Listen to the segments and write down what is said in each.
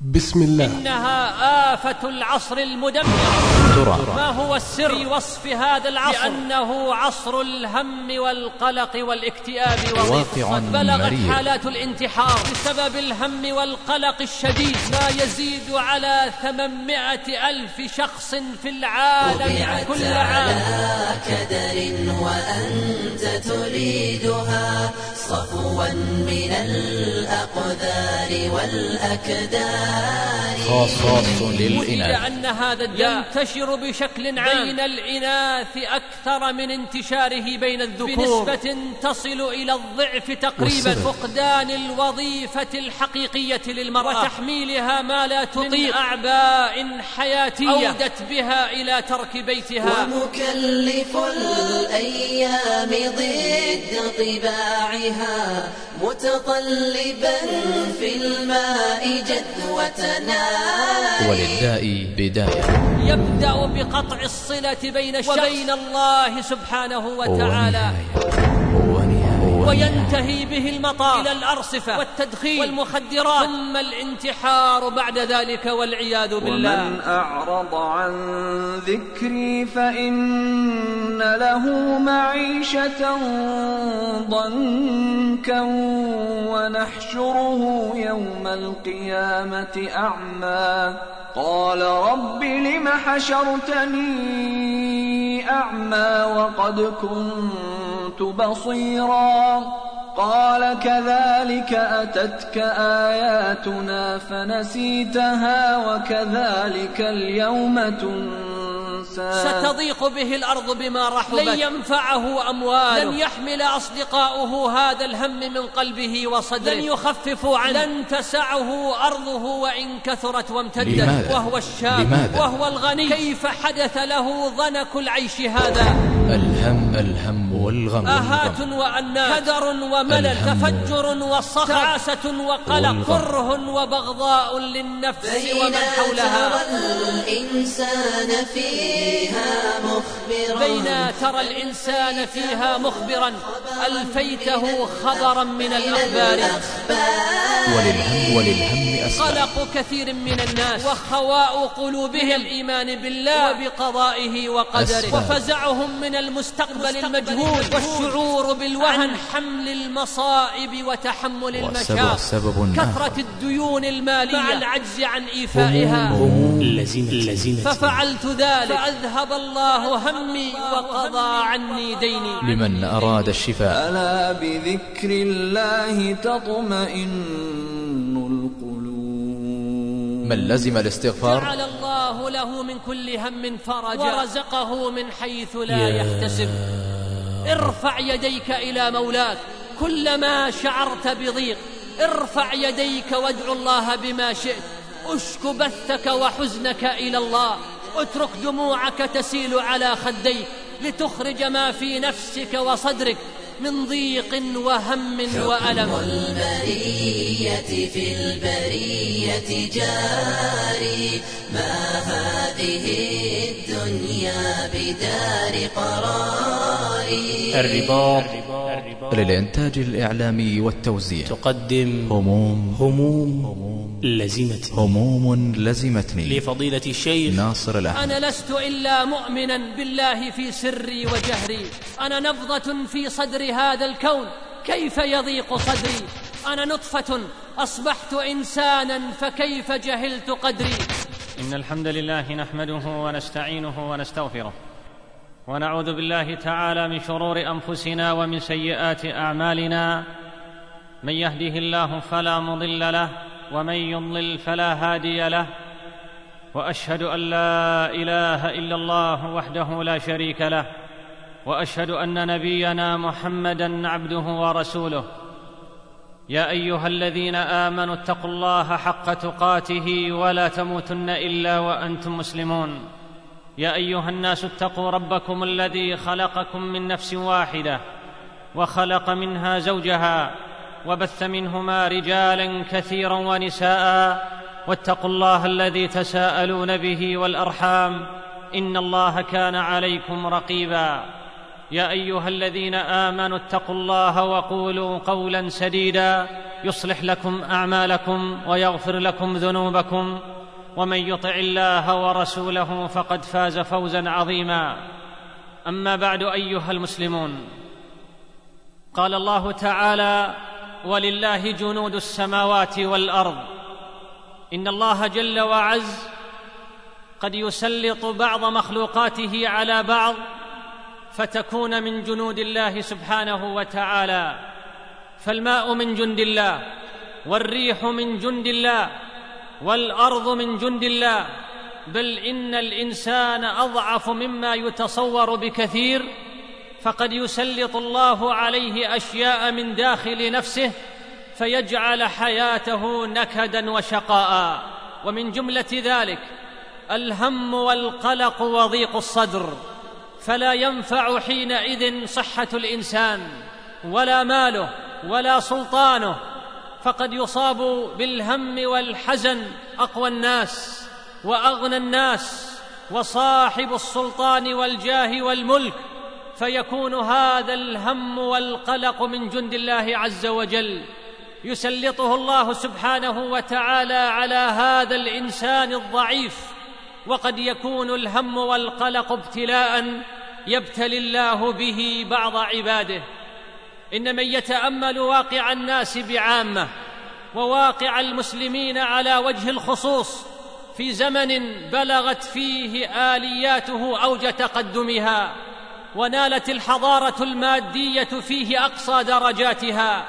بسم الله. إنها آفة العصر المدمر. ما هو السر في وصف هذا العصر؟ لأنه عصر الهم والقلق والاكتئاب واقع بلغت مرير. حالات الانتحار بسبب الهم والقلق الشديد ما يزيد على 800,000 شخص في العالم كل عام. على كدر وأنت تريدها صفوا من الأقدار والأكدار. خاص للإناث. أن هذا الداء ينتشر بشكل عام بين الإناث أكثر من انتشاره بين الذكور بنسبة تصل إلى الضعف تقريبا. فقدان الوظيفة الحقيقية للمرأة وتحميلها ما لا تطيق من أعباء حياتية أودت بها إلى ترك بيتها. ومكلف الأيام ضد طباعها متطلبا في الماء جدوتنا. وللداء بداية يبدأ بقطع الصلة بين الشخص وبين الله سبحانه وتعالى وينتهي به المطار إلى الأرصفة والتدخين والمخدرات ثم الانتحار بعد ذلك والعياذ بالله. ومن أعرض عن ذكري فإن له معيشة ضنكا ونحشره يوم القيامة أعمى قال رب لم حشرتني أعمى وقد كنت بصيرا قال كذلك أتتك آياتنا فنسيتها وكذلك اليوم تنسى. ستضيق به الأرض بما رحبت لن ينفعه أمواله لن يحمل أصدقاؤه هذا الهم من قلبه وصدره لن يخففوا عنه لن تسعه أرضه وإن كثرت وامتدت. وهو الشاب وهو الغني كيف حدث له ضنك العيش هذا؟ الهم والغم آهات وأنات كدر وملل تفجر وصخر تعاسة وقلق كره وبغضاء للنفس ومن حولها. بين ترى الإنسان فيها مخبرا ألفيته خبرا من الأخبار. وللهم أسباب. قلق كثير من الناس وخواء قلوبهم الإيمان بالله وبقضائه وقدره وفزعهم من المستقبل المجهول والشعور بالوهن حمل المصائب وتحمل المشاق كثرة الديون المالية مع العجز عن إيفائها. ففعلت ذلك فأذهب الله همي وقضى عني ديني. لمن أراد الشفاء ألا بذكر الله تطمئن القلوب. من لزم الاستغفار جعل الله له من كل هم فرجا ورزقه من حيث لا يحتسب. ارفع يديك إلى مولاك كلما شعرت بضيق ارفع يديك وادعو الله بما شئت. اشك بثك وحزنك إلى الله اترك دموعك تسيل على خديك لتخرج ما في نفسك وصدرك من ضيق وهم وألم. البرية في البرية جاري ما هذه الدنيا بدار قراري. الرباط للإنتاج الإعلامي والتوزيع تقدم هموم لزمتني لفضيلة الشيخ ناصر الأحمد. أنا لست إلا مؤمنا بالله في سري وجهري. أنا نبضة في صدر هذا الكون كيف يضيق صدري. أنا نطفة أصبحت إنسانا فكيف جهلت قدري. إن الحمد لله نحمده ونستعينه ونستغفره ونعوذ بالله تعالى من شرور أنفسنا ومن سيئات أعمالنا. من يهده الله فلا مضل له ومن يضلل فلا هادي له. وأشهد أن لا إله إلا الله وحده لا شريك له وأشهد أن نبينا محمدًا عبده ورسوله. يا أيها الذين آمنوا اتقوا الله حق تقاته ولا تموتن إلا وأنتم مسلمون. يا أيها الناس اتقوا ربكم الذي خلقكم من نفس واحدة وخلق منها زوجها وبث منهما رجالا كثيرا ونساء واتقوا الله الذي تساءلون به والأرحام إن الله كان عليكم رقيبا. يا أيها الذين آمنوا اتقوا الله وقولوا قولا سديدا يصلح لكم أعمالكم ويغفر لكم ذنوبكم، ومن يطع الله ورسوله فقد فاز فوزا عظيما. أما بعد أيها المسلمون، قال الله تعالى: ولله جنود السماوات والأرض. إن الله جل وعز قد يسلط بعض مخلوقاته على بعض فتكون من جنود الله سبحانه وتعالى، فالماء من جند الله، والريح من جند الله، والأرض من جند الله، بل إن الإنسان أضعف مما يتصور بكثير، فقد يسلط الله عليه أشياء من داخل نفسه فيجعل حياته نكدا وشقاء. ومن جملة ذلك الهم والقلق وضيق الصدر، فلا ينفع حينئذ صحة الإنسان ولا ماله ولا سلطانه، فقد يصاب بالهم والحزن أقوى الناس وأغنى الناس وصاحب السلطان والجاه والملك، فيكون هذا الهم والقلق من جند الله عز وجل، يسلطه الله سبحانه وتعالى على هذا الإنسان الضعيف. وقد يكون الهم والقلق ابتلاء يبتلي الله به بعض عباده. إن من يتأمل واقع الناس بعامة وواقع المسلمين على وجه الخصوص في زمن بلغت فيه آلياته أوج تقدمها، ونالت الحضارة المادية فيه أقصى درجاتها،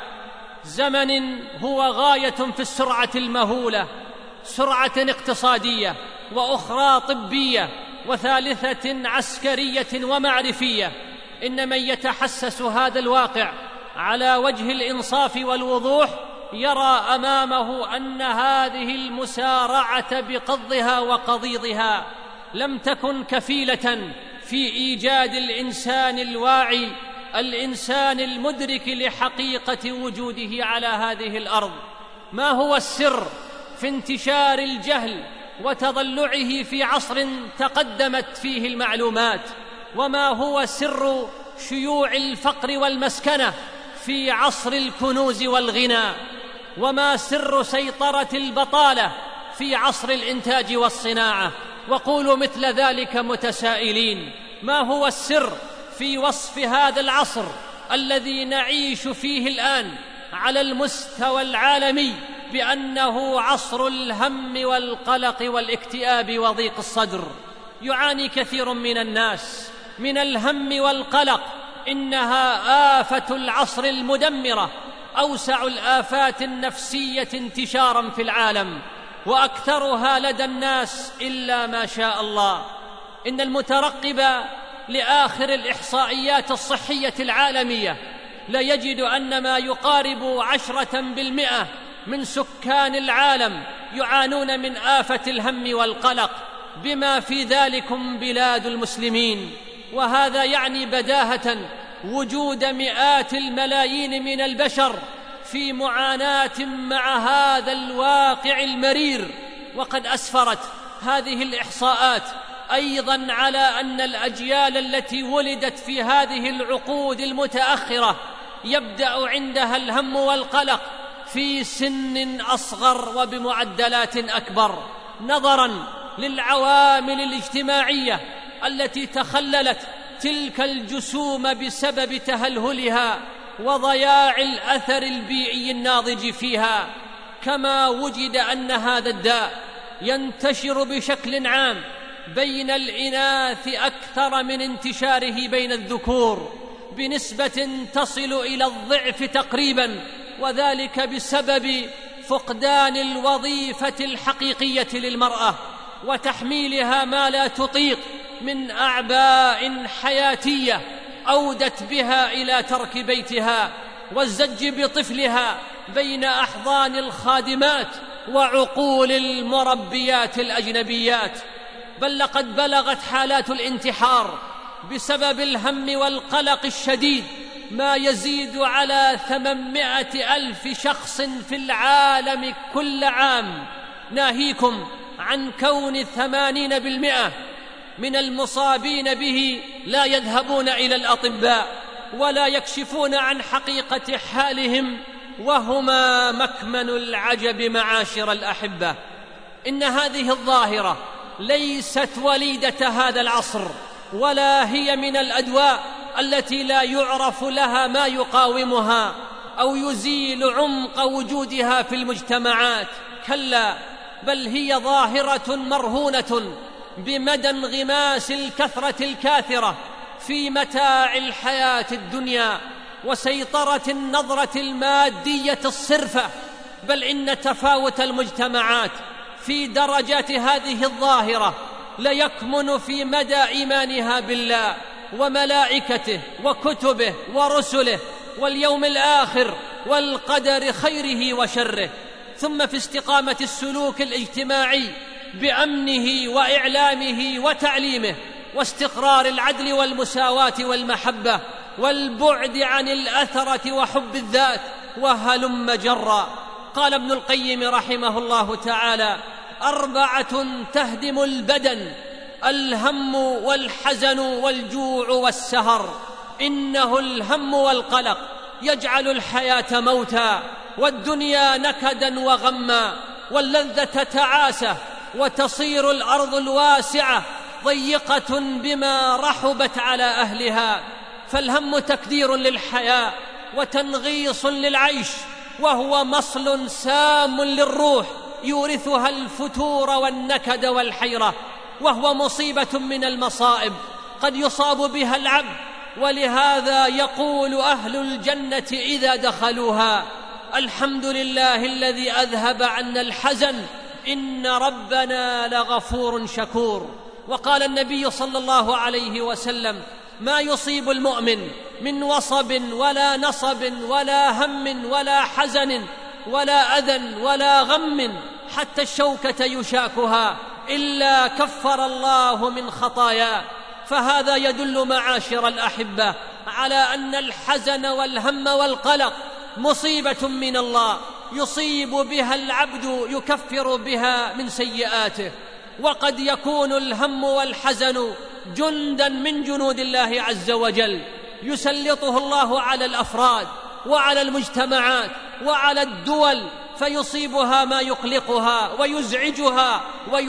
زمن هو غاية في السرعة المهولة، سرعة اقتصادية وأخرى طبية وثالثة عسكرية ومعرفية. إن من يتحسس هذا الواقع على وجه الإنصاف والوضوح يرى أمامه أن هذه المسارعة بقضها وقضيضها لم تكن كفيلة في إيجاد الإنسان الواعي، الإنسان المدرك لحقيقة وجوده على هذه الأرض. ما هو السر في انتشار الجهل وتضلعه في عصر تقدمت فيه المعلومات؟ وما هو سر شيوع الفقر والمسكنة في عصر الكنوز والغنى؟ وما سر سيطرة البطالة في عصر الإنتاج والصناعة؟ وقولوا مثل ذلك متسائلين. ما هو السر في وصف هذا العصر الذي نعيش فيه الآن على المستوى العالمي بأنه عصر الهم والقلق والاكتئاب وضيق الصدر؟ يعاني كثير من الناس من الهم والقلق، إنها آفة العصر المدمرة، أوسع الآفات النفسية انتشاراً في العالم، وأكثرها لدى الناس إلا ما شاء الله. إن المترقب لآخر الإحصائيات الصحية العالمية ليجد أن ما يقارب 10% من سكان العالم يعانون من آفة الهم والقلق، بما في ذلكم بلاد المسلمين. وهذا يعني بداهة وجود مئات الملايين من البشر في معاناة مع هذا الواقع المرير. وقد أسفرت هذه الإحصاءات أيضاً على أن الأجيال التي ولدت في هذه العقود المتأخرة يبدأ عندها الهم والقلق في سن أصغر وبمعدلات أكبر، نظراً للعوامل الاجتماعية التي تخللت تلك الجسوم بسبب تهلهلها وضياع الأثر البيئي الناضج فيها. كما وجد أن هذا الداء ينتشر بشكل عام بين الإناث أكثر من انتشاره بين الذكور بنسبة تصل إلى الضعف تقريباً، وذلك بسبب فقدان الوظيفة الحقيقية للمرأة وتحميلها ما لا تطيق من أعباء حياتية أودت بها إلى ترك بيتها والزج بطفلها بين أحضان الخادمات وعقول المربيات الأجنبيات. بل لقد بلغت حالات الانتحار بسبب الهم والقلق الشديد ما يزيد على 800,000 شخص في العالم كل عام، ناهيكم عن كون 80% من المصابين به لا يذهبون إلى الأطباء ولا يكشفون عن حقيقة حالهم وهما مكمن العجب. معاشر الأحبة، إن هذه الظاهرة ليست وليدة هذا العصر، ولا هي من الأدواء التي لا يعرف لها ما يقاومها أو يزيل عمق وجودها في المجتمعات. كلا، بل هي ظاهرة مرهونة بمدى انغماس الكثرة الكاثرة في متاع الحياة الدنيا وسيطرة النظرة المادية الصرفة. بل إن تفاوت المجتمعات في درجات هذه الظاهرة ليكمن في مدى إيمانها بالله وملائكته وكتبه ورسله واليوم الآخر والقدر خيره وشره، ثم في استقامة السلوك الاجتماعي بأمنه وإعلامه وتعليمه، واستقرار العدل والمساواة والمحبة، والبعد عن الأثرة وحب الذات، وهلم جرا. قال ابن القيم رحمه الله تعالى: 4 تهدم البدن: الهم والحزن والجوع والسهر. إنه الهم والقلق يجعل الحياة موتا، والدنيا نكدا وغما، واللذة تعاسة، وتصير الأرض الواسعة ضيقة بما رحبت على أهلها. فالهم تكدير للحياة وتنغيص للعيش، وهو مصل سام للروح يورثها الفتور والنكد والحيرة، وهو مصيبة من المصائب قد يصاب بها العبد. ولهذا يقول أهل الجنة إذا دخلوها: الحمد لله الذي أذهب عنا الحزن إن ربنا لغفور شكور. وقال النبي صلى الله عليه وسلم: ما يصيب المؤمن من وصب ولا نصب ولا هم ولا حزن ولا أذى ولا غم حتى الشوكة يشاكها إلا كفر الله من خطاياه. فهذا يدل معاشر الأحبة على أن الحزن والهم والقلق مصيبة من الله يصيب بها العبد يكفر بها من سيئاته. وقد يكون الهم والحزن جندا من جنود الله عز وجل يسلطه الله على الأفراد وعلى المجتمعات وعلى الدول، فيصيبها ما يقلقها ويزعجها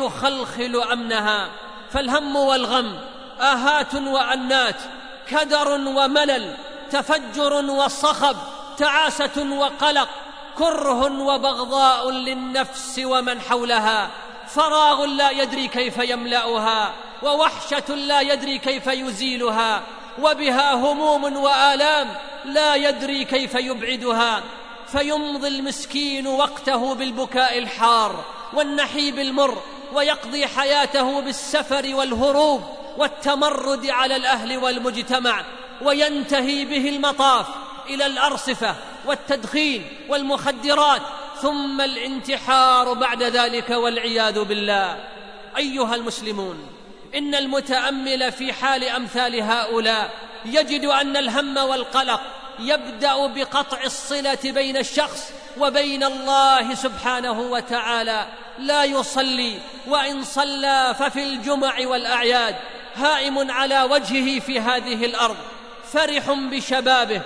ويخلخل أمنها. فالهم والغم آهات وأنات، كدر وملل، تفجر وصخب، تعاسة وقلق، كره وبغضاء للنفس ومن حولها، فراغ لا يدري كيف يملأها، ووحشة لا يدري كيف يزيلها، وبها هموم وآلام لا يدري كيف يبعدها. فيمضي المسكين وقته بالبكاء الحار والنحيب المر، ويقضي حياته بالسفر والهروب والتمرد على الأهل والمجتمع، وينتهي به المطاف إلى الأرصفة والتدخين والمخدرات، ثم الانتحار بعد ذلك والعياذ بالله. أيها المسلمون، إن المتأمل في حال أمثال هؤلاء يجد أن الهم والقلق يبدأ بقطع الصلة بين الشخص وبين الله سبحانه وتعالى. لا يصلي، وإن صلى ففي الجمع والأعياد، هائم على وجهه في هذه الأرض، فرح بشبابه،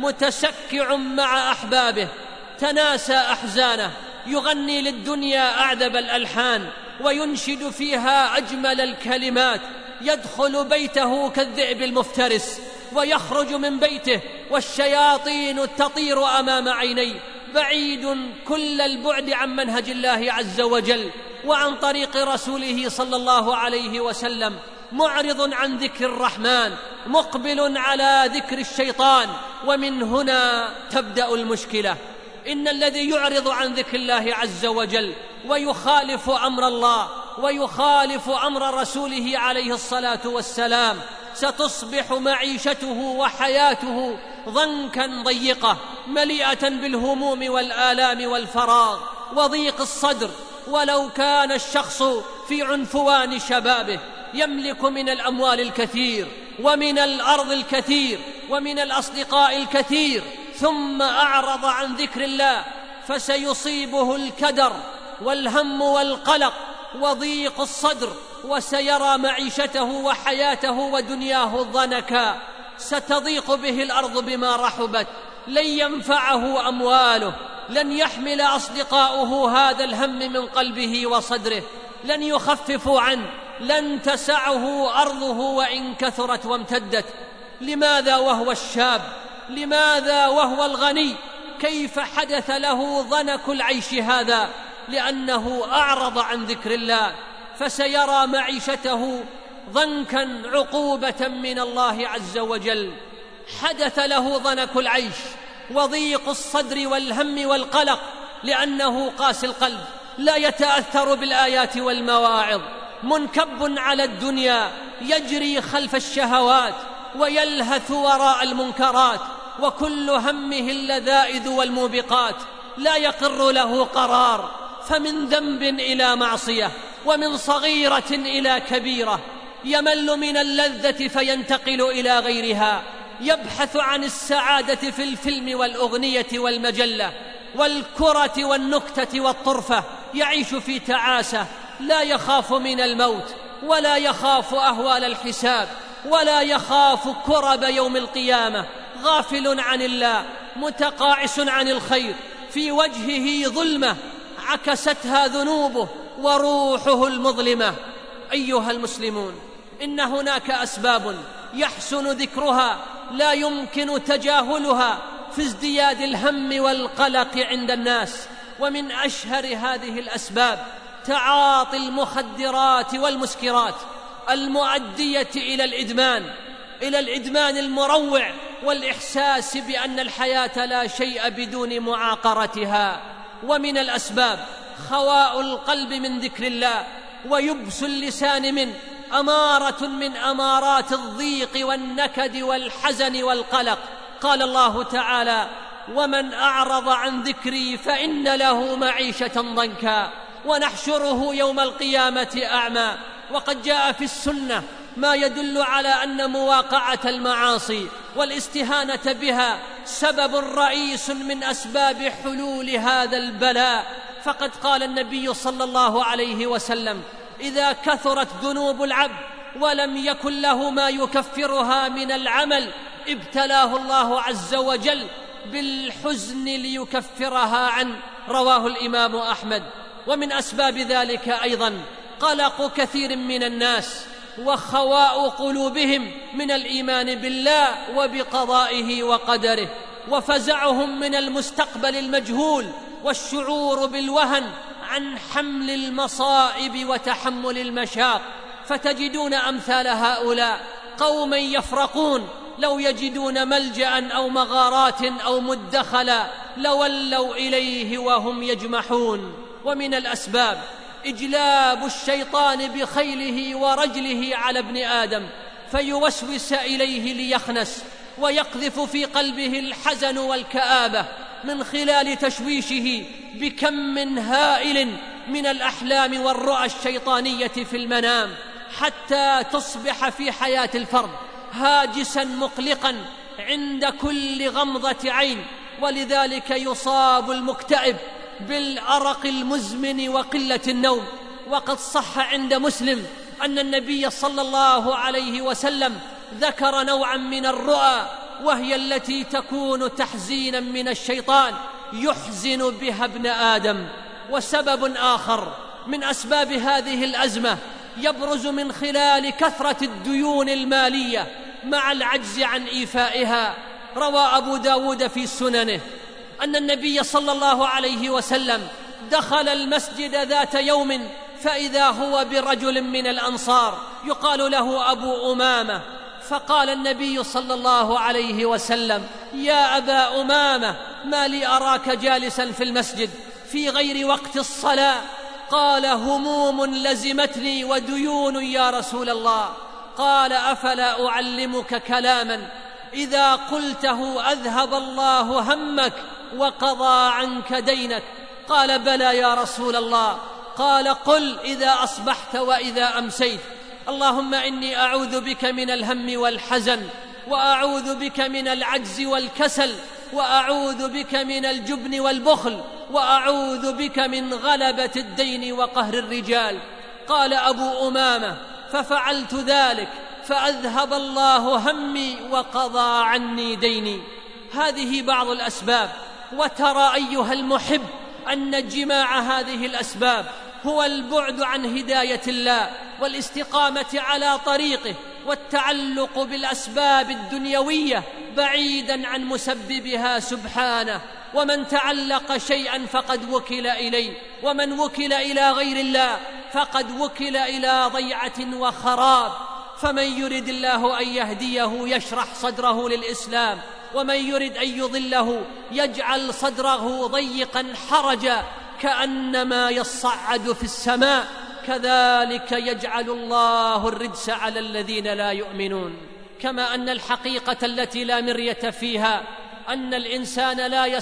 متسكع مع أحبابه، تناسى أحزانه، يغني للدنيا أعذب الألحان وينشد فيها أجمل الكلمات، يدخل بيته كالذئب المفترس ويخرج من بيته والشياطين تطير أمام عينيه، بعيد كل البعد عن منهج الله عز وجل وعن طريق رسوله صلى الله عليه وسلم، معرض عن ذكر الرحمن، مقبل على ذكر الشيطان. ومن هنا تبدأ المشكلة. إن الذي يعرض عن ذكر الله عز وجل ويخالف أمر الله ويخالف أمر رسوله عليه الصلاة والسلام ستصبح معيشته وحياته ضنكا ضيقة، مليئة بالهموم والآلام والفراغ وضيق الصدر. ولو كان الشخص في عنفوان شبابه يملك من الأموال الكثير ومن الأرض الكثير ومن الأصدقاء الكثير، ثم أعرض عن ذكر الله، فسيصيبه الكدر والهم والقلق وضيق الصدر، وسيرى معيشته وحياته ودنياه ضنكا، ستضيق به الأرض بما رحبت، لن ينفعه أمواله، لن يحمل أصدقاؤه هذا الهم من قلبه وصدره، لن يخففوا عنه، لن تسعه أرضه وإن كثرت وامتدت. لماذا وهو الشاب؟ لماذا وهو الغني؟ كيف حدث له ضنك العيش هذا؟ لأنه أعرض عن ذكر الله، فسيرى معيشته ضنكا عقوبة من الله عز وجل. حدث له ضنك العيش وضيق الصدر والهم والقلق، لأنه قاسي القلب، لا يتأثر بالآيات والمواعظ، منكب على الدنيا، يجري خلف الشهوات ويلهث وراء المنكرات، وكل همه اللذائذ والموبقات، لا يقر له قرار، فمن ذنب إلى معصية، ومن صغيرة إلى كبيرة، يمل من اللذة فينتقل إلى غيرها، يبحث عن السعادة في الفيلم والأغنية والمجلة والكرة والنكتة والطرفة، يعيش في تعاسة، لا يخاف من الموت، ولا يخاف أهوال الحساب، ولا يخاف كرب يوم القيامة، غافل عن الله، متقاعس عن الخير، في وجهه ظلمة عكستها ذنوبه وروحه المظلمة. أيها المسلمون، إن هناك أسباب يحسن ذكرها لا يمكن تجاهلها في ازدياد الهم والقلق عند الناس، ومن أشهر هذه الأسباب تعاطي المخدرات والمسكرات المؤدية إلى الإدمان المروع، والإحساس بأن الحياة لا شيء بدون معاقرتها. ومن الأسباب خواء القلب من ذكر الله ويبس اللسان منه، أمارة من أمارات الضيق والنكد والحزن والقلق. قال الله تعالى: ومن أعرض عن ذكري فإن له معيشة ضنكا ونحشره يوم القيامة أعمى. وقد جاء في السنة ما يدل على أن مواقعة المعاصي والاستهانة بها سبب رئيس من أسباب حلول هذا البلاء، فقد قال النبي صلى الله عليه وسلم: إذا كثرت ذنوب العبد ولم يكن له ما يكفرها من العمل ابتلاه الله عز وجل بالحزن ليكفرها عنه. رواه الإمام أحمد. ومن أسباب ذلك أيضا قلق كثير من الناس وخواء قلوبهم من الإيمان بالله وبقضائه وقدره، وفزعهم من المستقبل المجهول، والشعور بالوهن عن حمل المصائب وتحمل المشاق. فتجدون أمثال هؤلاء قوما يفرقون لو يجدون ملجأ أو مغارات أو مدخلا لولوا إليه وهم يجمحون. ومن الأسباب إجلاب الشيطان بخيله ورجله على ابن آدم فيوسوس إليه ليخنس، ويقذف في قلبه الحزن والكآبة من خلال تشويشه بكم هائل من الأحلام والرؤى الشيطانية في المنام، حتى تصبح في حياة الفرد هاجسا مقلقا عند كل غمضة عين. ولذلك يصاب المكتئب بالأرق المزمن وقلة النوم. وقد صح عند مسلم أن النبي صلى الله عليه وسلم ذكر نوعا من الرؤى، وهي التي تكون تحزينا من الشيطان يحزن بها ابن آدم. وسبب آخر من أسباب هذه الأزمة يبرز من خلال كثرة الديون المالية مع العجز عن إيفائها. روى أبو داود في سننه أن النبي صلى الله عليه وسلم دخل المسجد ذات يوم فإذا هو برجل من الأنصار يقال له أبو أمامة، فقال النبي صلى الله عليه وسلم: يا أبا أمامة، ما لي أراك جالسا في المسجد في غير وقت الصلاة؟ قال: هموم لزمتني وديون يا رسول الله. قال: أفلا أعلمك كلاما إذا قلته أذهب الله همك وقضى عنك دينك؟ قال: بلى يا رسول الله. قال: قل إذا أصبحت وإذا أمسيت: اللهم إني أعوذ بك من الهم والحزن، وأعوذ بك من العجز والكسل، وأعوذ بك من الجبن والبخل، وأعوذ بك من غلبة الدين وقهر الرجال. قال أبو أمامة: ففعلت ذلك فأذهب الله همي وقضى عني ديني. هذه بعض الأسباب. وترى أيها المحب أن جماع هذه الأسباب هو البعد عن هداية الله والاستقامة على طريقه والتعلق بالأسباب الدنيوية بعيداً عن مسببها سبحانه. ومن تعلق شيئاً فقد وكل إليه، ومن وكل إلى غير الله فقد وكل إلى ضيعة وخراب. فمن يرد الله أن يهديه يشرح صدره للإسلام، ومن يرد أن يضله يجعل صدره ضيقاً حرجاً كأنما يصعد في السماء. كذلك يجعل الله الرجس على الذين لا يؤمنون. كما أن الحقيقة التي لا مرية فيها أن الإنسان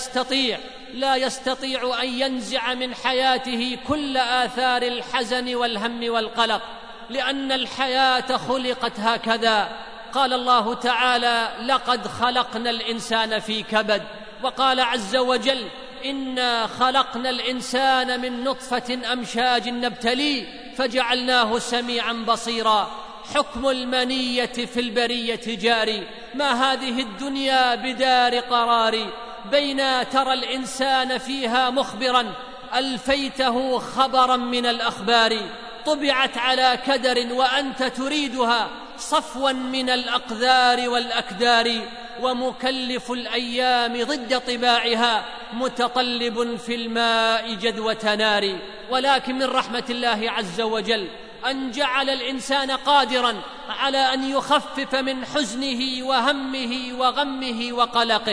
لا يستطيع أن ينزع من حياته كل آثار الحزن والهم والقلق، لأن الحياة خلقت هكذا. قال الله تعالى: لقد خلقنا الإنسان في كبد. وقال عز وجل: إنا خلقنا الإنسان من نطفة أمشاج نبتليه فجعلناه سميعا بصيرا. حكم المنية في البرية جاري، ما هذه الدنيا بدار قرار. بين ترى الإنسان فيها مخبرا ألفيته خبرا من الأخبار. طبعت على كدر وأنت تريدها صفوا من الأقذار والأكدار. ومكلف الأيام ضد طباعها متطلب في الماء جدوة نار. ولكن من رحمة الله عز وجل أن جعل الإنسان قادراً على أن يخفف من حزنه وهمه وغمه وقلقه.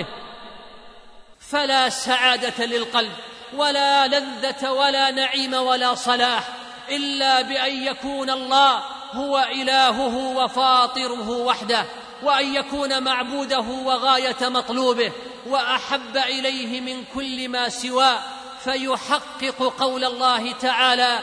فلا سعادة للقلب ولا لذة ولا نعيم ولا صلاح إلا بأن يكون الله هو إلهه وفاطره وحده، وأن يكون معبوده وغاية مطلوبه وأحب إليه من كل ما سواه، فيحقق قول الله تعالى: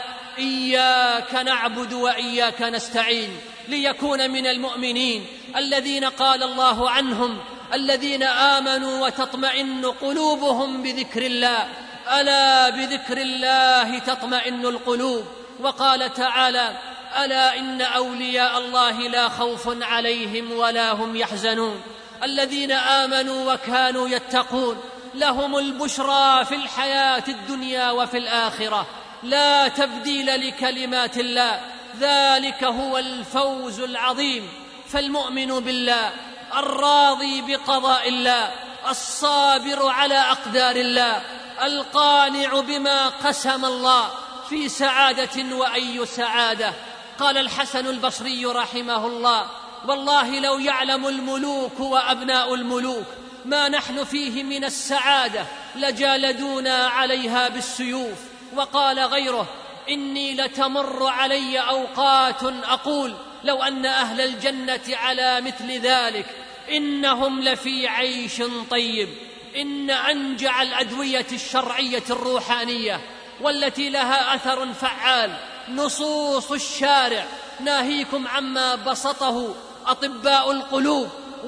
إياك نعبد وإياك نستعين، ليكون من المؤمنين الذين قال الله عنهم: الذين آمنوا وتطمئن قلوبهم بذكر الله، ألا بذكر الله تطمئن القلوب. وقال تعالى: ألا إن أولياء الله لا خوف عليهم ولا هم يحزنون، الذين آمنوا وكانوا يتقون لهم البشرى في الحياة الدنيا وفي الآخرة، لا تبديل لكلمات الله، ذلك هو الفوز العظيم. فالمؤمن بالله الراضي بقضاء الله، الصابر على أقدار الله، القانع بما قسم الله في سعادة وأي سعادة. قال الحسن البصري رحمه الله: والله لو يعلم الملوك وأبناء الملوك ما نحن فيه من السعادة لجالدونا عليها بالسيوف. وقال غيره: إني لتمر علي أوقات أقول لو أن أهل الجنة على مثل ذلك إنهم لفي عيش طيب. إن أنجع الأدوية الشرعية الروحانية والتي لها أثر فعال نصوص الشارع، ناهيكم عما بسطه أطباء القلوب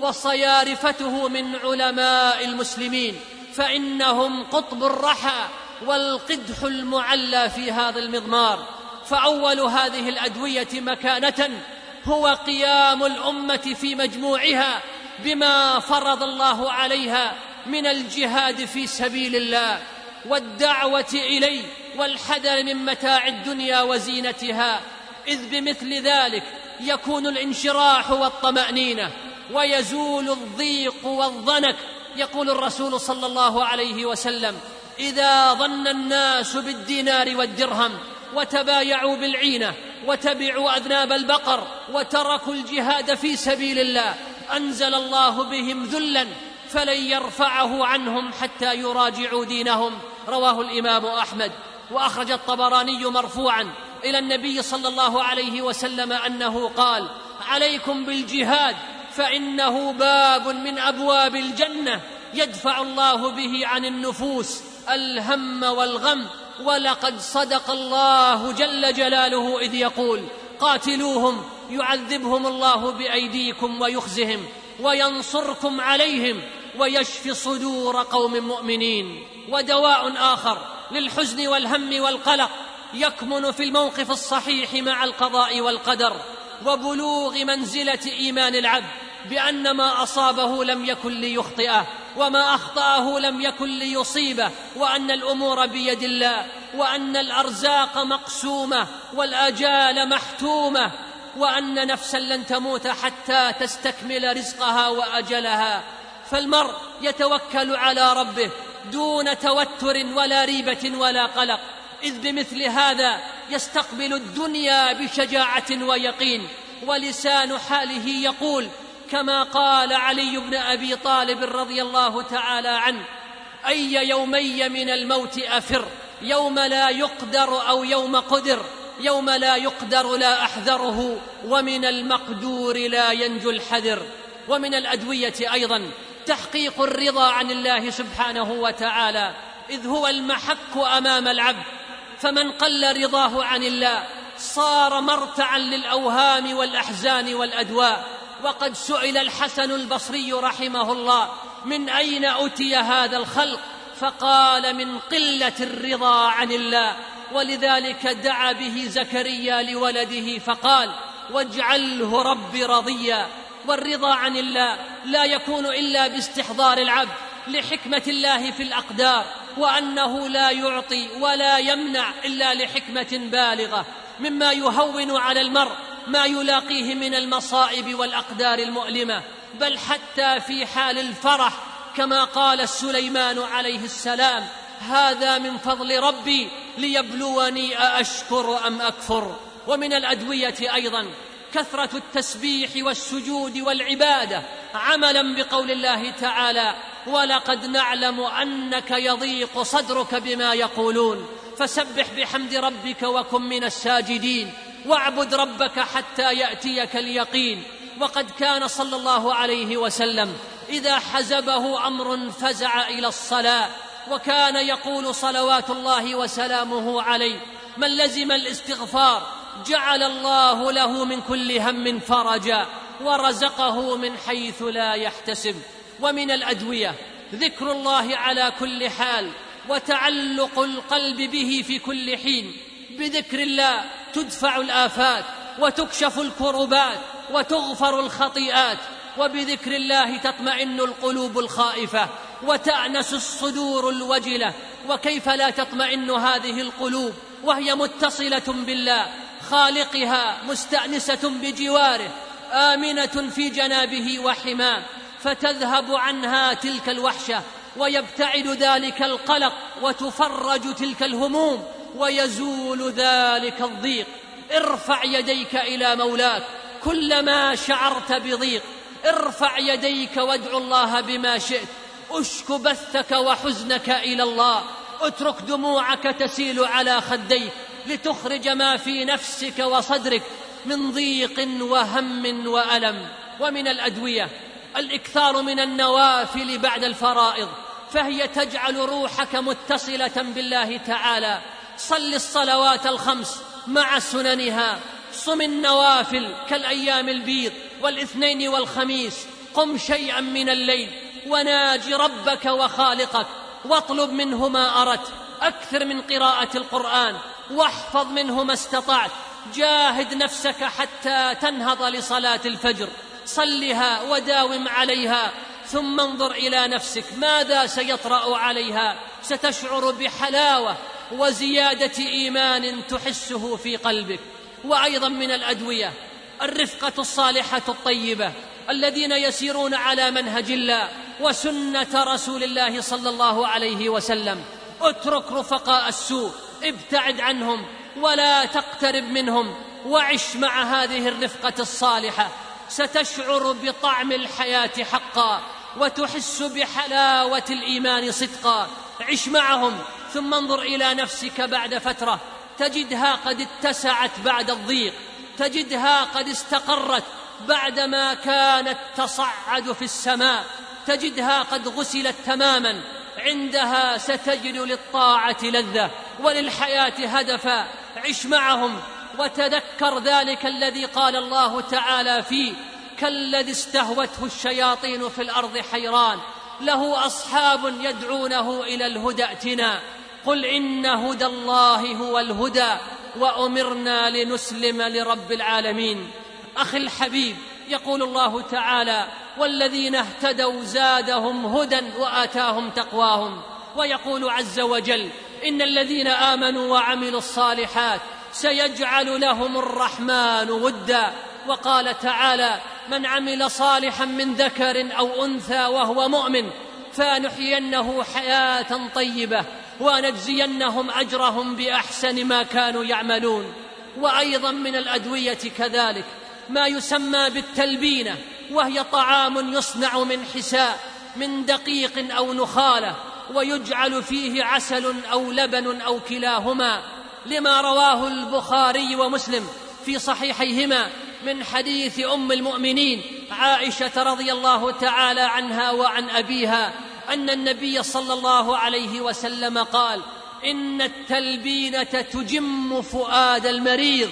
وصيارفته من علماء المسلمين، فإنهم قطب الرحى والقدح المعلى في هذا المضمار. فأول هذه الأدوية مكانة هو قيام الأمة في مجموعها بما فرض الله عليها من الجهاد في سبيل الله والدعوة إليه والحذر من متاع الدنيا وزينتها، إذ بمثل ذلك يكون الانشراح والطمأنينة ويزول الضيق والضنك. يقول الرسول صلى الله عليه وسلم: إذا ظن الناس بالدينار والدرهم وتبايعوا بالعينة وتبعوا أذناب البقر وتركوا الجهاد في سبيل الله أنزل الله بهم ذلا فلن يرفعه عنهم حتى يراجعوا دينهم. رواه الإمام أحمد. وأخرج الطبراني مرفوعا إلى النبي صلى الله عليه وسلم أنه قال: عليكم بالجهاد فإنه باب من أبواب الجنة يدفع الله به عن النفوس الهم والغم. ولقد صدق الله جل جلاله إذ يقول: قاتلوهم يعذبهم الله بأيديكم ويخزهم وينصركم عليهم ويشفي صدور قوم مؤمنين. ودواء آخر للحزن والهم والقلق يكمن في الموقف الصحيح مع القضاء والقدر وبلوغ منزلة إيمان العبد بأن ما أصابه لم يكن ليخطئه، وما أخطأه لم يكن ليصيبه، وأن الأمور بيد الله، وأن الأرزاق مقسومة والآجال محتومة، وأن نفسا لن تموت حتى تستكمل رزقها وأجلها. فالمرء يتوكل على ربه دون توتر ولا ريبة ولا قلق، إذ بمثل هذا يستقبل الدنيا بشجاعة ويقين، ولسان حاله يقول كما قال علي بن أبي طالب رضي الله تعالى عنه: أي يومي من الموت أفر، يوم لا يقدر أو يوم قدر، يوم لا يقدر لا أحذره، ومن المقدور لا ينجو الحذر. ومن الأدوية أيضا تحقيق الرضا عن الله سبحانه وتعالى، إذ هو المحك أمام العبد، فمن قل رضاه عن الله صار مرتعا للأوهام والأحزان والأدواء. وقد سئل الحسن البصري رحمه الله: من أين أتي هذا الخلق؟ فقال: من قلة الرضا عن الله. ولذلك دعا به زكريا لولده فقال: واجعله رب رضيا. والرضا عن الله لا يكون إلا باستحضار العبد لحكمة الله في الأقدار، وأنه لا يعطي ولا يمنع إلا لحكمة بالغة، مما يهون على المرء ما يلاقيه من المصائب والأقدار المؤلمة، بل حتى في حال الفرح كما قال سليمان عليه السلام: هذا من فضل ربي ليبلوني أأشكر أم أكفر. ومن الأدوية أيضا كثرة التسبيح والسجود والعبادة، عملا بقول الله تعالى: ولقد نعلم أنك يضيق صدرك بما يقولون فسبح بحمد ربك وكن من الساجدين واعبد ربك حتى يأتيك اليقين. وقد كان صلى الله عليه وسلم إذا حزبه أمر فزع إلى الصلاة، وكان يقول صلوات الله وسلامه عليه: من لزم الاستغفار جعل الله له من كل هم فرجا ورزقه من حيث لا يحتسب. ومن الأدوية ذكر الله على كل حال، وتعلق القلب به في كل حين. بذكر الله تدفع الآفات وتكشف الكربات وتغفر الخطيئات، وبذكر الله تطمئن القلوب الخائفة وتأنس الصدور الوجلة. وكيف لا تطمئن هذه القلوب وهي متصلة بالله خالقها، مستأنسة بجواره، آمنة في جنابه وحماه، فتذهب عنها تلك الوحشة ويبتعد ذلك القلق وتفرج تلك الهموم ويزول ذلك الضيق. ارفع يديك إلى مولاك كلما شعرت بضيق، ارفع يديك وادع الله بما شئت، اشك بثك وحزنك إلى الله، اترك دموعك تسيل على خديك لتخرج ما في نفسك وصدرك من ضيق وهم وألم. ومن الأدوية الإكثار من النوافل بعد الفرائض، فهي تجعل روحك متصلة بالله تعالى. صل الصلوات الخمس مع سننها، صم النوافل كالأيام البيض والاثنين والخميس، قم شيئا من الليل وناج ربك وخالقك واطلب منه ما أردت، أكثر من قراءة القرآن واحفظ منه ما استطعت، جاهد نفسك حتى تنهض لصلاة الفجر، صلها وداوم عليها، ثم انظر إلى نفسك ماذا سيطرأ عليها، ستشعر بحلاوة وزيادة إيمان تحسه في قلبك. وأيضا من الأدوية الرفقة الصالحة الطيبة، الذين يسيرون على منهج الله وسنة رسول الله صلى الله عليه وسلم. اترك رفقاء السوء، ابتعد عنهم ولا تقترب منهم، وعش مع هذه الرفقة الصالحة، ستشعر بطعم الحياة حقا وتحس بحلاوة الإيمان صدقا. عش معهم ثم انظر إلى نفسك بعد فترة، تجدها قد اتسعت بعد الضيق، تجدها قد استقرت بعدما كانت تصعد في السماء، تجدها قد غسلت تماما. عندها ستجد للطاعة لذة وللحياة هدفا. عش معهم وتذكر ذلك الذي قال الله تعالى فيه: كالذي استهوته الشياطين في الأرض حيران له أصحاب يدعونه إلى الهدى ائتنا، قل إن هدى الله هو الهدى وأمرنا لنسلم لرب العالمين. أخي الحبيب، يقول الله تعالى: والذين اهتدوا زادهم هدى وآتاهم تقواهم. ويقول عز وجل: إن الذين آمنوا وعملوا الصالحات سيجعل لهم الرحمن ودا. وقال تعالى: من عمل صالحا من ذكر أو أنثى وهو مؤمن فنحيينه حياة طيبة ونجزينهم أجرهم بأحسن ما كانوا يعملون. وأيضا من الأدوية كذلك ما يسمى بالتلبينة، وهي طعام يصنع من حساء من دقيق أو نخالة، ويجعل فيه عسل أو لبن أو كلاهما، لما رواه البخاري ومسلم في صحيحيهما من حديث أم المؤمنين عائشة رضي الله تعالى عنها وعن أبيها أن النبي صلى الله عليه وسلم قال: إن التلبينة تجم فؤاد المريض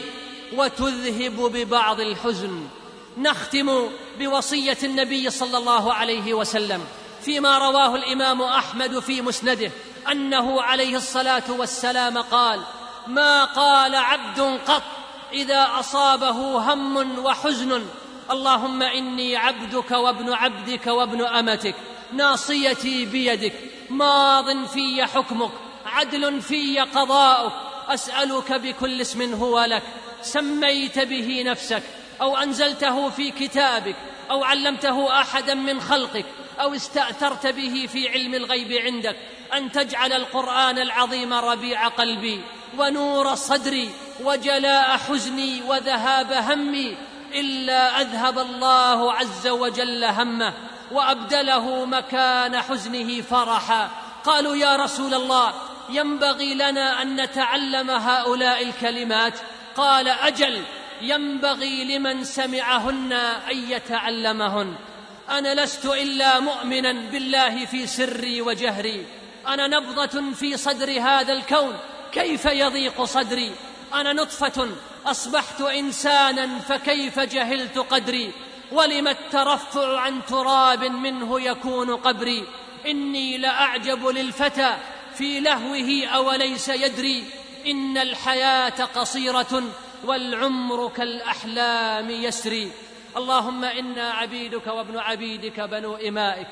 وتذهب ببعض الحزن. نختم بوصية النبي صلى الله عليه وسلم فيما رواه الإمام أحمد في مسنده أنه عليه الصلاة والسلام قال: ما قال عبد قط إذا أصابه هم وحزن: اللهم إني عبدك وابن عبدك وابن أمتك، ناصيتي بيدك، ماض في حكمك، عدل في قضاؤك، أسألك بكل اسم هو لك سميت به نفسك أو أنزلته في كتابك أو علمته أحدا من خلقك أو استأثرت به في علم الغيب عندك، أن تجعل القرآن العظيم ربيع قلبي ونور صدري وجلاء حزني وذهاب همي، إلا أذهب الله عز وجل همه وأبدله مكان حزنه فرحا. قالوا: يا رسول الله، ينبغي لنا أن نتعلم هؤلاء الكلمات؟ قال: أجل، ينبغي لمن سمعهن أن يتعلمهن. أنا لست إلا مؤمنا بالله في سري وجهري، أنا نبضة في صدر هذا الكون، كيف يضيق صدري؟ أنا نطفة أصبحت إنسانا، فكيف جهلت قدري؟ ولم الترفع عن تراب منه يكون قبري؟ إني لأعجب للفتى في لهوه أوليس يدري إن الحياة قصيرة والعمر كالأحلام يسري. اللهم إنا عبيدك وابن عبيدك بنو إمائك،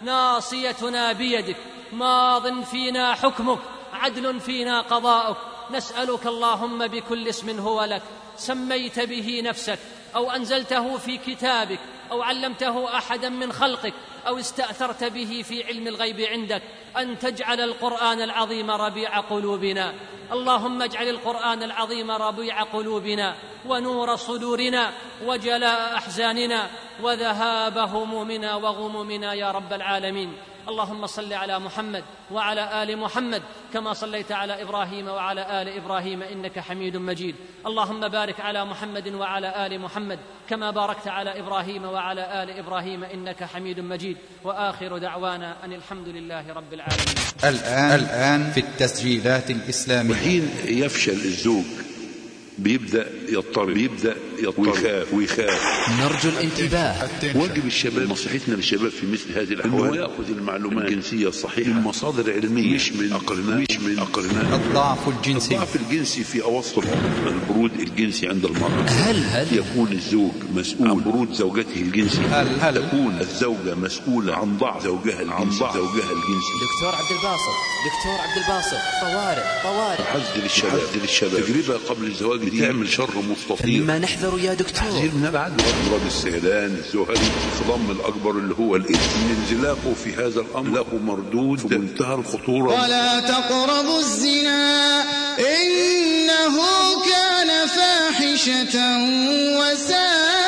ناصيتنا بيدك، ماض فينا حكمك، عدل فينا قضاؤك، نسألك اللهم بكل اسم هو لك سميت به نفسك أو أنزلته في كتابك أو علمته أحدا من خلقك أو استأثرت به في علم الغيب عندك، أن تجعل القرآن العظيم ربيع قلوبنا. اللهم اجعل القرآن العظيم ربيع قلوبنا ونور صدورنا وجلاء أحزاننا وذهاب همومنا وغمومنا يا رب العالمين. اللهم صل على محمد وعلى آل محمد كما صليت على إبراهيم وعلى آل إبراهيم إنك حميد مجيد. اللهم بارك على محمد وعلى آل محمد كما باركت على إبراهيم وعلى آل إبراهيم إنك حميد مجيد. وآخر دعوانا أن الحمد لله رب العالمين. الآن في التسجيلات الإسلامية. وحين يفشل الزوج بيبدأ يضطرب ويخاف. نرجو الانتباه. واجب الشباب، نصيحتنا للشباب في مثل هذه الأحوال، إنه يأخذ المعلومات الجنسية الصحيحة من مصادر علمية، مش من أقرناء. الضعف الجنسي في أوسط البرود الجنسي عند المرأة. هل يكون الزوج مسؤول عن برود زوجته الجنسي؟ هل تكون الزوجة مسؤولة عن ضعف زوجها الجنسي؟ دكتور عبد الباسط طوارئ. حذر الشباب. تجربة قبل الزواج تعمل شر مستطيل. ما نحذر يا دكتور؟ تحذير من العدوى، أمراض السيلان، الزهري، الصدام الأكبر اللي هو الإيدز. انزلاقه في هذا الأمر له مردود في منتهى الخطورة. ولا تقربوا الزنا إنه كان فاحشة وساء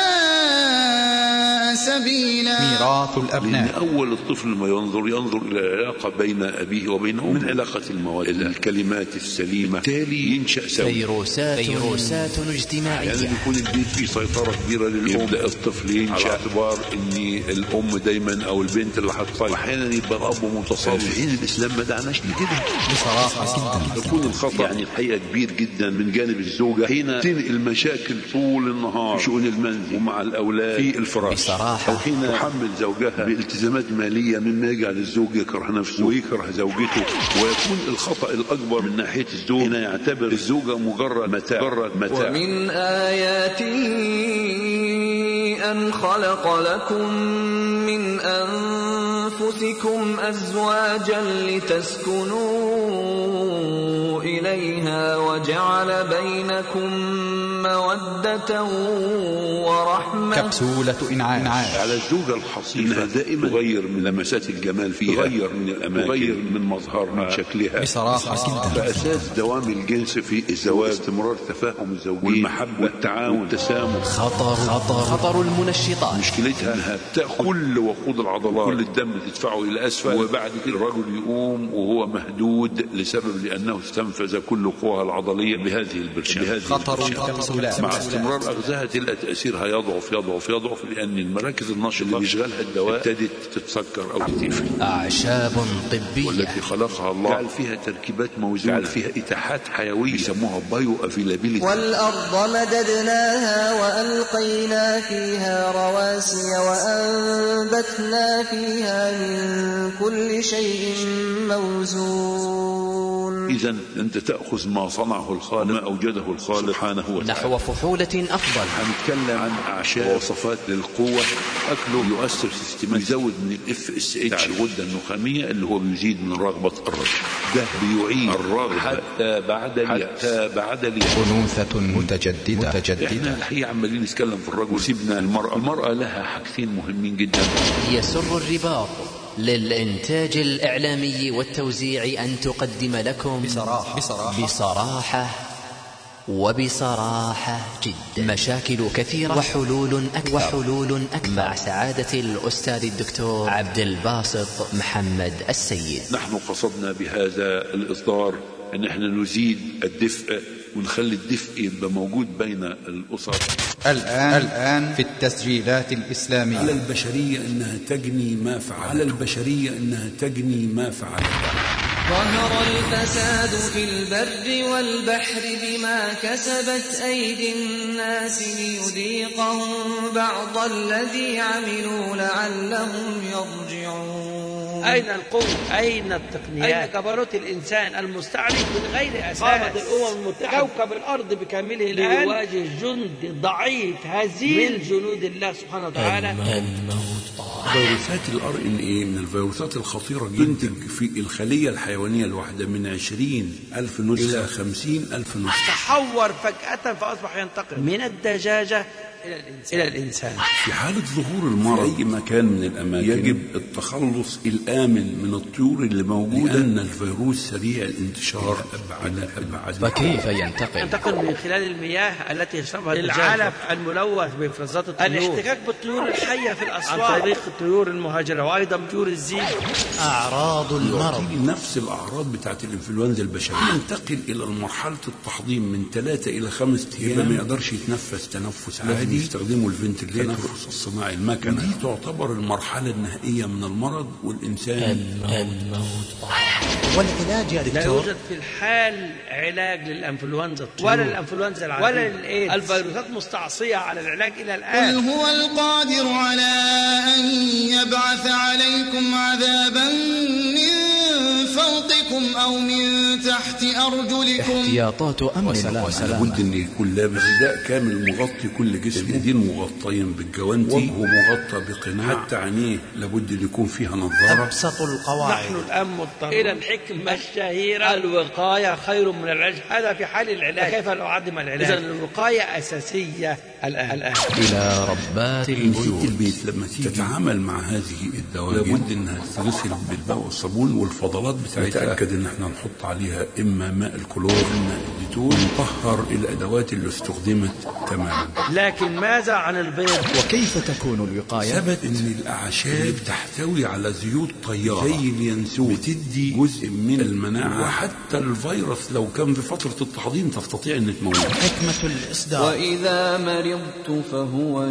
سبيلا. ميراث الأبناء. لأن أول الطفل ما ينظر إلى العلاقة بين أبيه وبين أمه، من علاقة المواد، الكلمات السليمة، بالتالي ينشأ فيروسات اجتماعية. يعني بيكون البيت فيه سيطرة كبيرة للأم، يبدأ الطفل ينشأ على اعتبار إن الأم دايما أو البنت اللي هتسيطر، وأحيانا يبقى الأب متصرف. في حين الإسلام ما دعناش لكده بصراحة جدا. يكون الخطأ يعني الحقيقة كبير جدا من جانب الزوجة حين تنقل مشاكل طول النهار في شؤون المنزل ومع الأولاد في الفراش، أو حين تحمل زوجها بالتزامات مالية مما يجعل الزوج يكره نفسه ويكره زوجته. ويكون الخطأ الأكبر من ناحية الزوج حين يعتبر الزوجة مجرد متاع. ومن آياته أَمَّنْ خَلَقَ لَكُم مِّنْ أَنفُسِكُمْ أَزْوَاجًا لِتَسْكُنُوا إِلَيْهَا وَجَعَلَ بَيْنَكُم مَّوَدَّةً ورحمة. كبسولة إنعاش. على الزوجة الحصيفة دائما تغير من لمسات الجمال فيها، تغير من الأماكن، تغير من مظهرها، من شكلها بصراحة جدا. فأساس دوام الجنس في الزواج استمرار تفاهم الزوجين والمحبة والتعاون والتسامح. خطر المنشطات مشكلتها انها تأخذ كل وقود العضلات، كل الدم تدفعه إلى أسفل، وبعد كده الرجل يقوم وهو مهدود لأنه استنفذ كل قواه العضلية بهذه البرشام. خطر الكبسولات. مع استمرار أغذائها تلقى تأثيرها يضعف لأن المراكز النشطة اللي بيشغلها الدواء ابتدت تتسكر أو تتقفل. أعشاب طبية والتي خلقها الله جعل فيها تركيبات موزونة، جعل فيها إتاحات حيوية يسموها بايو افيلابيليتي. والأرض مددناها وألقينا فيها رواسي وأنبتنا فيها من كل شيء موزون. إذن أنت تأخذ ما صنعه الخالق، ما أوجده الخالق سبحانه وتعالى. نحو فحولة أفضل. هنتكلم عن أعشاب وصفات للقوة. أكله يؤثر سيستمات، يزود من FSH الغدة النخامية اللي هو بيزيد من رغبة الرجل. ده بيعيد الرغبة حتى بعد اليأس. أنوثة متجددة. احنا الحقيقة عمالين نتكلم في الرجل وسيبنا المرأة لها حاجتين مهمين جدا. يسر الرباط للإنتاج الإعلامي والتوزيع أن تقدم لكم بصراحة وبصراحة جدا مشاكل كثيرة وحلول أكثر مع سعادة الأستاذ الدكتور عبد الباسط محمد السيد. نحن قصدنا بهذا الإصدار أن احنا نزيد الدفء ونخلي الدفء يبقى موجود بين الأسر. الآن في التسجيلات الإسلامية. على البشرية أنها تجني ما فعل. ظهر الفساد في البر والبحر بما كسبت أيدي الناس ليذيقهم بعض الذي عملوا لعلهم يرجعون. أين القوة؟ أين التقنيات؟ أين جبروت الإنسان المستعلي من غير أساس؟ قامت الأمم المتحدة كوكب الأرض بكامله الآن ليواجه جند ضعيف هزيل من جنود الله سبحانه وتعالى. فيروسات الRNA من الفيروسات الخطيرة جدا، تنتج في الخلية الحيوانية الواحدة من 20,000 نسخة إلى 50,000 نسخة. تحور فجأة فأصبح ينتقل من الدجاجة إلى الإنسان. في حالة ظهور المرض في أي مكان من الأماكن يجب التخلص الآمن من الطيور اللي موجودة، لأن الفيروس سريع الانتشار أبعد. فكيف ينتقل من خلال المياه التي يشربها العلف الملوث بإفرازات الطيور، الاحتكاك بالطيور الحية في الأسواق عن طريق الطيور المهاجرة وأيضا طيور الزيت. أعراض المرض نفس الأعراض بتاعت الإنفلونزا البشرية. ينتقل إلى مرحلة التحضيم من 3 إلى 5 أيام، ما يقدرش يتنفس تنفس عادي، يستخدموا الفنتليتر التنفس الصناعي المكنة. دي تعتبر المرحلة النهائية من المرض والإنسان الموت. والعلاج يا دكتور؟ لا يوجد في الحال علاج للإنفلونزا ولا الإنفلونزا العادية ولا للإيدز. الفيروسات مستعصية على العلاج إلى الآن. قل هو القادر على أن يبعث عليكم عذابا من فوقكم أو من تحت أرجلكم. احتياطات أمن وسلام. لابد أن يكون لابس رداء كامل مغطي كل جسمه، اليدين مغطيين بالجوانتي، وجهه مغطى بقناع، حتى عينيه لابد أن يكون فيها نظارة. أبسط القواعد. نحن الآن مضطرون إلى الحكمة الشهيرة الوقاية خير من العلاج. هذا في حال العلاج، كيف لو عدم العلاج؟ إذن الوقاية أساسية الآن. إلى ربات البيت لما تيجي تتعامل مع هذه الدواء لابد أنها تغسل بالماء والصابون، والفضلات بتاعتها نتأكد أن احنا نحط عليها إما ماء الكلور إما الديتول، نطهر الأدوات اللي استخدمت تماما. لكن ماذا عن البيض؟ وكيف تكون الوقاية؟ ثبت أن الأعشاب تحتوي على زيوت طيارة زي اليانسون، بتدي جزء من المناعة، وحتى الفيروس لو كان في فترة التحضير تستطيع أن تموت. حكمة الإصدار. وإذا مرضت فهو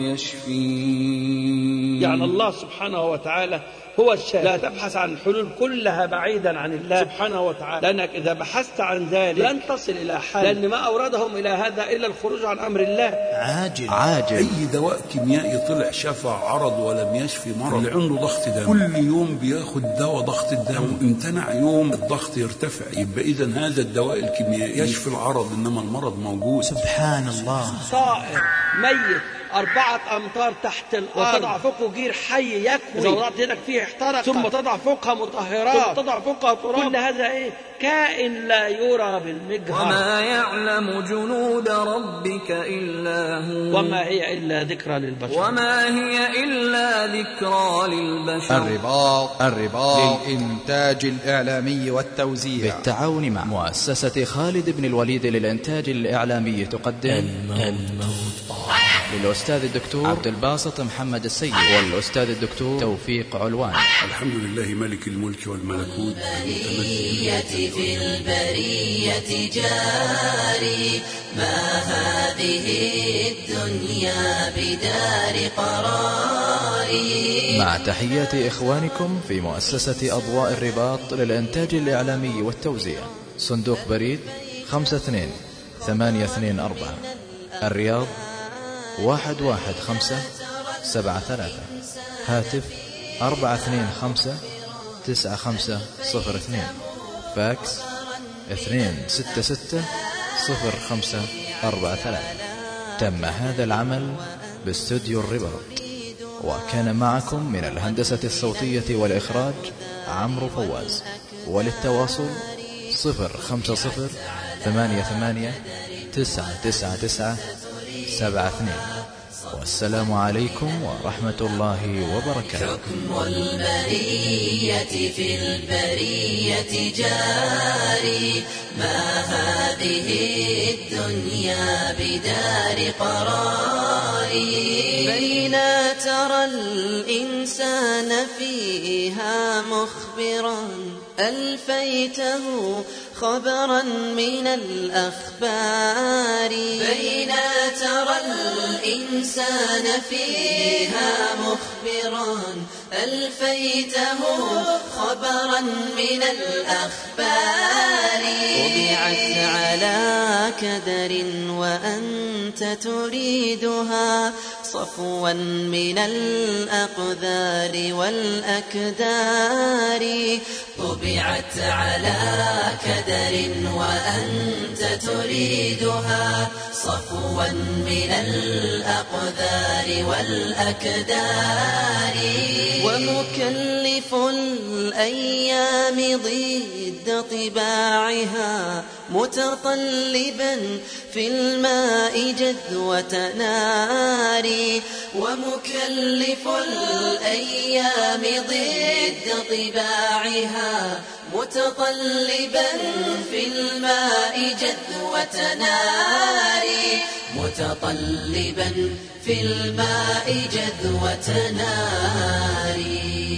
يشفين. يعني الله سبحانه وتعالى هو الشافي. لا تبحث عن الحلول كلها بعيدا عن الله سبحانه وتعالى، لأنك إذا بحثت عن ذلك لن تصل إلى حل، لأن ما أوردهم إلى هذا إلا الخروج عن أمر الله. عاجل. أي دواء كيميائي طلع شفى عرض ولم يشفي مرض. اللي عنده ضغط دم كل يوم بياخد دواء ضغط الدم، امتنع يوم الضغط يرتفع، يبقى إذن هذا الدواء الكيميائي يشفي العرض إنما المرض موجود. سبحان الله. طائر ميت 4 أمتار تحت الأرض، وتضع فوقه جير حي يكوي، إذا وضعت يدك فيه احترق، ثم تضع فوقها مطهرات، ثم تضع فوقها تراب. كل هذا إيه؟ كائن لا يرى بالمجهر. وما يعلم جنود ربك إلا هو. وما هي إلا ذكرى للبشر. وما هي إلا ذكرى للبشر. الرباط للإنتاج الإعلامي والتوزيع بالتعاون مع مؤسسة خالد بن الوليد للإنتاج الإعلامي تقدم للأستاذ الدكتور عبد الباسط محمد السيد والأستاذ الدكتور توفيق علوان. الحمد لله ملك الملك والملكوت في البرية جاري، ما هذه الدنيا بدار قراري. مع تحيات إخوانكم في مؤسسة أضواء الرباط للإنتاج الإعلامي والتوزيع، صندوق بريد 52824 الرياض 11573، هاتف 425-9502، فاكس 266-0543. تم هذا العمل باستوديو الرباط، وكان معكم من الهندسة الصوتية والإخراج عمرو فواز. وللتواصل 05088-999-72. والسلام عليكم ورحمة الله وبركاته. حكم المرية في البرية جاري، ما هذه الدنيا بدار قراري. بين ترى الإنسان فيها مخبرا، ألفيته خبرا من الأخبار. بين ترى الإنسان فيها مخبرا، ألفيته خبرا من الأخبار. طبعت على كدر وأنت تريدها، صفوا من الأقذار والأكدار. طبعت على كدر وأنت تريدها، صفوا من الأقذار والأكدار. ومكلف الأيام ضد طباعها، متطلبا في الماء جذوة ناري. ومكلف الأيام ضد طباعها، متطلبا في الماء جذوة ناري. متطلبا في الماء جذوة ناري.